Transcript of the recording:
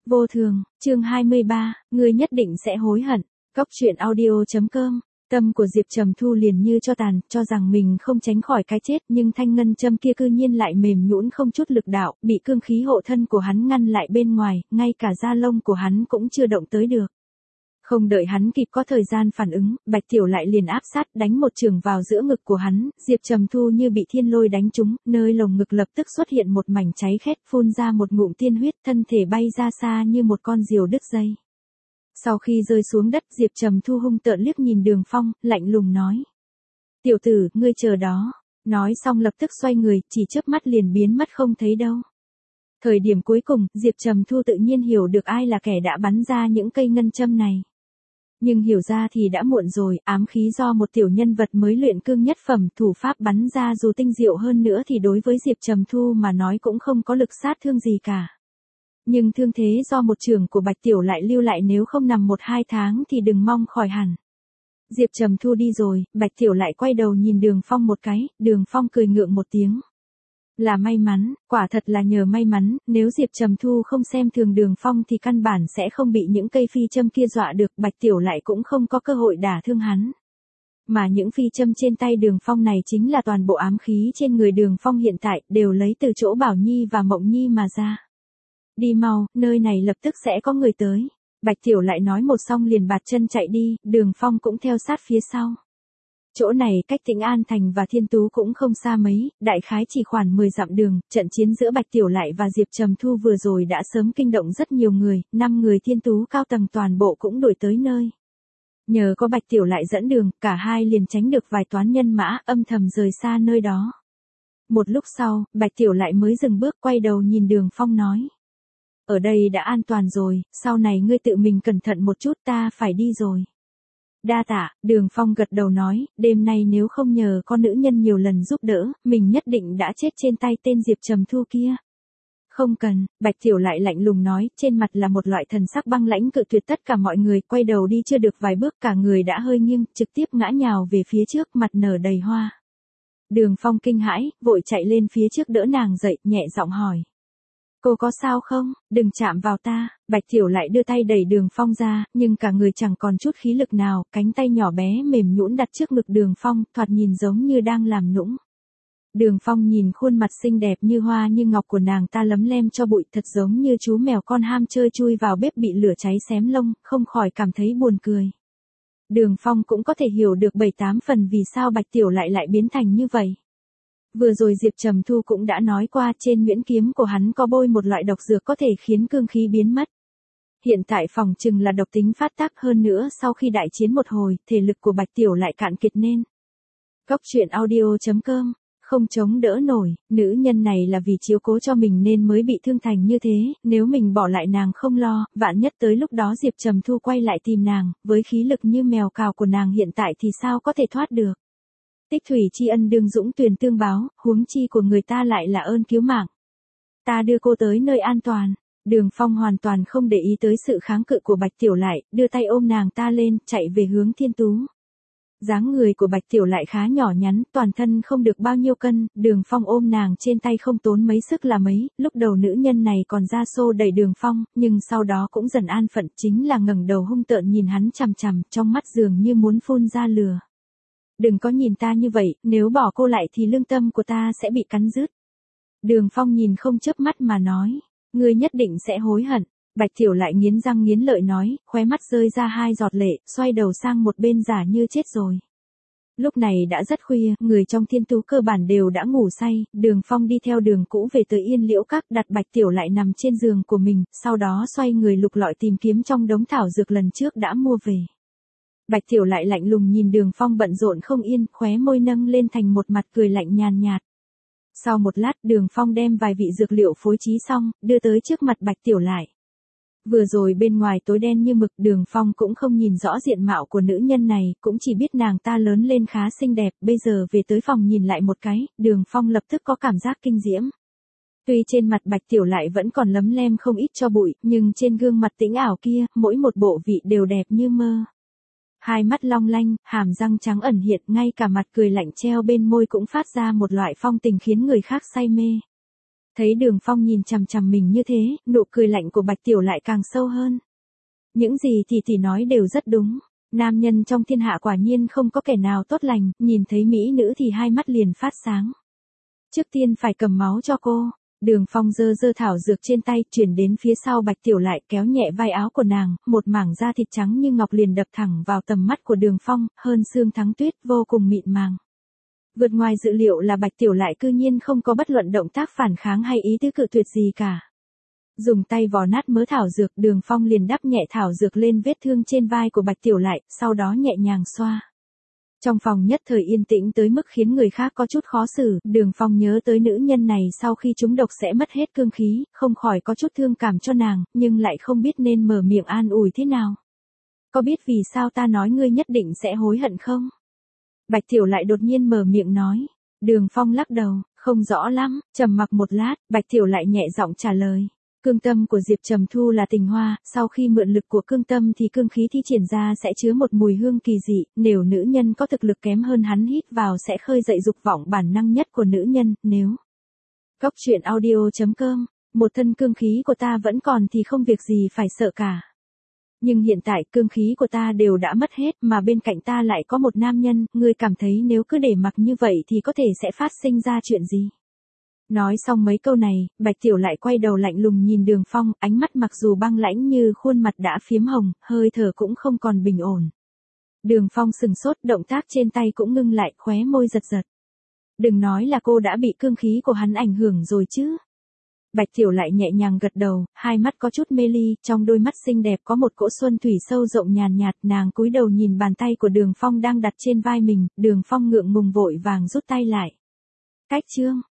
Vô thường, chương 23, ngươi nhất định sẽ hối hận. Cốc truyện audio.com. Tâm của Diệp Trầm Thu liền như cho tàn, cho rằng mình không tránh khỏi cái chết, nhưng thanh ngân châm kia cư nhiên lại mềm nhũn không chút lực đạo, bị cương khí hộ thân của hắn ngăn lại bên ngoài, ngay cả da lông của hắn cũng chưa động tới được. Không đợi hắn kịp có thời gian phản ứng, Bạch Tiểu lại liền áp sát đánh một chưởng vào giữa ngực của hắn, Diệp Trầm Thu như bị thiên lôi đánh trúng, nơi lồng ngực lập tức xuất hiện một mảnh cháy khét, phun ra một ngụm tiên huyết, thân thể bay ra xa như một con diều đứt dây. Sau khi rơi xuống đất, Diệp Trầm Thu hung tợn liếc nhìn Đường Phong, lạnh lùng nói: "Tiểu tử, ngươi chờ đó." Nói xong lập tức xoay người, chỉ chớp mắt liền biến mất không thấy đâu. Thời điểm cuối cùng, Diệp Trầm Thu tự nhiên hiểu được ai là kẻ đã bắn ra những cây ngân châm này. Nhưng hiểu ra thì đã muộn rồi, ám khí do một tiểu nhân vật mới luyện cương nhất phẩm thủ pháp bắn ra dù tinh diệu hơn nữa thì đối với Diệp Trầm Thu mà nói cũng không có lực sát thương gì cả. Nhưng thương thế do một chưởng của Bạch Tiểu lại lưu lại nếu không nằm 1-2 tháng thì đừng mong khỏi hẳn. Diệp Trầm Thu đi rồi, Bạch Tiểu lại quay đầu nhìn Đường Phong một cái, Đường Phong cười ngượng một tiếng. Là may mắn, quả thật là nhờ may mắn, nếu Diệp Trầm Thu không xem thường Đường Phong thì căn bản sẽ không bị những cây phi châm kia dọa được, Bạch Tiểu lại cũng không có cơ hội đả thương hắn. Mà những phi châm trên tay Đường Phong này chính là toàn bộ ám khí trên người Đường Phong hiện tại, đều lấy từ chỗ Bảo Nhi và Mộng Nhi mà ra. Đi mau, nơi này lập tức sẽ có người tới. Bạch Tiểu lại nói một xong liền bạt chân chạy đi, Đường Phong cũng theo sát phía sau. Chỗ này cách Tĩnh An Thành và Thiên Tú cũng không xa mấy, đại khái chỉ khoảng 10 dặm đường, trận chiến giữa Bạch Tiểu lại và Diệp Trầm Thu vừa rồi đã sớm kinh động rất nhiều người, 5 người Thiên Tú cao tầng toàn bộ cũng đuổi tới nơi. Nhờ có Bạch Tiểu lại dẫn đường, cả hai liền tránh được vài toán nhân mã, âm thầm rời xa nơi đó. Một lúc sau, Bạch Tiểu lại mới dừng bước quay đầu nhìn Đường Phong nói: "Ở đây đã an toàn rồi, sau này ngươi tự mình cẩn thận một chút, ta phải đi rồi." "Đa tạ." Đường Phong gật đầu nói, đêm nay nếu không nhờ con nữ nhân nhiều lần giúp đỡ, mình nhất định đã chết trên tay tên Diệp Trầm Thu kia. "Không cần." Bạch Tiểu lại lạnh lùng nói, trên mặt là một loại thần sắc băng lãnh cự tuyệt tất cả mọi người, quay đầu đi chưa được vài bước cả người đã hơi nghiêng, trực tiếp ngã nhào về phía trước, mặt nở đầy hoa. Đường Phong kinh hãi, vội chạy lên phía trước đỡ nàng dậy, nhẹ giọng hỏi: "Cô có sao không? Đừng chạm vào ta." Bạch Tiểu lại đưa tay đẩy Đường Phong ra, nhưng cả người chẳng còn chút khí lực nào, cánh tay nhỏ bé mềm nhũn đặt trước ngực Đường Phong, thoạt nhìn giống như đang làm nũng. Đường Phong nhìn khuôn mặt xinh đẹp như hoa như ngọc của nàng ta lấm lem cho bụi, thật giống như chú mèo con ham chơi chui vào bếp bị lửa cháy xém lông, không khỏi cảm thấy buồn cười. Đường Phong cũng có thể hiểu được 7-8 phần vì sao Bạch Tiểu lại biến thành như vậy. Vừa rồi Diệp Trầm Thu cũng đã nói qua, trên nhuyễn kiếm của hắn có bôi một loại độc dược có thể khiến cương khí biến mất. Hiện tại phòng chừng là độc tính phát tác, hơn nữa sau khi đại chiến một hồi, thể lực của Bạch Tiểu lại cạn kiệt nên. Cốc truyện audio.com. Không chống đỡ nổi, nữ nhân này là vì chiếu cố cho mình nên mới bị thương thành như thế, nếu mình bỏ lại nàng không lo, vạn nhất tới lúc đó Diệp Trầm Thu quay lại tìm nàng, với khí lực như mèo cào của nàng hiện tại thì sao có thể thoát được. Tích thủy tri ân đương dũng tuyền tương báo, huống chi của người ta lại là ơn cứu mạng. Ta đưa cô tới nơi an toàn." Đường Phong hoàn toàn không để ý tới sự kháng cự của Bạch Tiểu lại, đưa tay ôm nàng ta lên, chạy về hướng Thiên Tú. Dáng người của Bạch Tiểu lại khá nhỏ nhắn, toàn thân không được bao nhiêu cân, Đường Phong ôm nàng trên tay không tốn mấy sức là mấy, lúc đầu nữ nhân này còn ra xô đẩy Đường Phong, nhưng sau đó cũng dần an phận, chính là ngẩng đầu hung tợn nhìn hắn chằm chằm, trong mắt dường như muốn phun ra lửa. "Đừng có nhìn ta như vậy, nếu bỏ cô lại thì lương tâm của ta sẽ bị cắn rứt." Đường Phong nhìn không chớp mắt mà nói: "Ngươi nhất định sẽ hối hận." Bạch Tiểu lại nghiến răng nghiến lợi nói, khóe mắt rơi ra 2 giọt lệ, xoay đầu sang một bên giả như chết rồi. Lúc này đã rất khuya, người trong Thiên Tú cơ bản đều đã ngủ say, Đường Phong đi theo đường cũ về tới Yên Liễu Các, đặt Bạch Tiểu lại nằm trên giường của mình, sau đó xoay người lục lọi tìm kiếm trong đống thảo dược lần trước đã mua về. Bạch Tiểu lại lạnh lùng nhìn Đường Phong bận rộn không yên, khóe môi nâng lên thành một mặt cười lạnh nhàn nhạt. Sau một lát, Đường Phong đem vài vị dược liệu phối trí xong, đưa tới trước mặt Bạch Tiểu lại. Vừa rồi bên ngoài tối đen như mực, Đường Phong cũng không nhìn rõ diện mạo của nữ nhân này, cũng chỉ biết nàng ta lớn lên khá xinh đẹp, bây giờ về tới phòng nhìn lại một cái, Đường Phong lập tức có cảm giác kinh diễm. Tuy trên mặt Bạch Tiểu lại vẫn còn lấm lem không ít cho bụi, nhưng trên gương mặt tĩnh ảo kia, mỗi một bộ vị đều đẹp như mơ. Hai mắt long lanh, hàm răng trắng ẩn hiện, ngay cả mặt cười lạnh treo bên môi cũng phát ra một loại phong tình khiến người khác say mê. Thấy Đường Phong nhìn chằm chằm mình như thế, nụ cười lạnh của Bạch Tiểu lại càng sâu hơn. Những gì tỷ nói đều rất đúng. Nam nhân trong thiên hạ quả nhiên không có kẻ nào tốt lành, nhìn thấy mỹ nữ thì hai mắt liền phát sáng. Trước tiên phải cầm máu cho cô. Đường Phong giơ thảo dược trên tay, chuyển đến phía sau Bạch Tiểu lại, kéo nhẹ vai áo của nàng, một mảng da thịt trắng như ngọc liền đập thẳng vào tầm mắt của Đường Phong, hơn sương thắng tuyết, vô cùng mịn màng. Vượt ngoài dự liệu là Bạch Tiểu lại cư nhiên không có bất luận động tác phản kháng hay ý tứ cự tuyệt gì cả. Dùng tay vò nát mớ thảo dược, Đường Phong liền đắp nhẹ thảo dược lên vết thương trên vai của Bạch Tiểu lại, sau đó nhẹ nhàng xoa. Trong phòng nhất thời yên tĩnh tới mức khiến người khác có chút khó xử, Đường Phong nhớ tới nữ nhân này sau khi trúng độc sẽ mất hết cương khí, không khỏi có chút thương cảm cho nàng, nhưng lại không biết nên mở miệng an ủi thế nào. Có biết vì sao ta nói ngươi nhất định sẽ hối hận không? Bạch Tiểu lại đột nhiên mở miệng nói. Đường Phong lắc đầu, không rõ lắm, trầm mặc một lát, Bạch Tiểu lại nhẹ giọng trả lời. Cương tâm của Diệp Trầm Thu là tình hoa, sau khi mượn lực của cương tâm thì cương khí thi triển ra sẽ chứa một mùi hương kỳ dị, nếu nữ nhân có thực lực kém hơn hắn hít vào sẽ khơi dậy dục vọng bản năng nhất của nữ nhân, nếu. Góc truyện audio.com, một thân cương khí của ta vẫn còn thì không việc gì phải sợ cả. Nhưng hiện tại cương khí của ta đều đã mất hết mà bên cạnh ta lại có một nam nhân, ngươi cảm thấy nếu cứ để mặc như vậy thì có thể sẽ phát sinh ra chuyện gì? Nói xong mấy câu này, Bạch Tiểu lại quay đầu lạnh lùng nhìn Đường Phong, ánh mắt mặc dù băng lãnh như khuôn mặt đã phiếm hồng, hơi thở cũng không còn bình ổn. Đường Phong sừng sốt, động tác trên tay cũng ngưng lại, khóe môi giật giật. Đừng nói là cô đã bị cương khí của hắn ảnh hưởng rồi chứ. Bạch Tiểu lại nhẹ nhàng gật đầu, hai mắt có chút mê ly, trong đôi mắt xinh đẹp có một cỗ xuân thủy sâu rộng nhàn nhạt, nàng cúi đầu nhìn bàn tay của Đường Phong đang đặt trên vai mình, Đường Phong ngượng ngùng vội vàng rút tay lại. Cách chương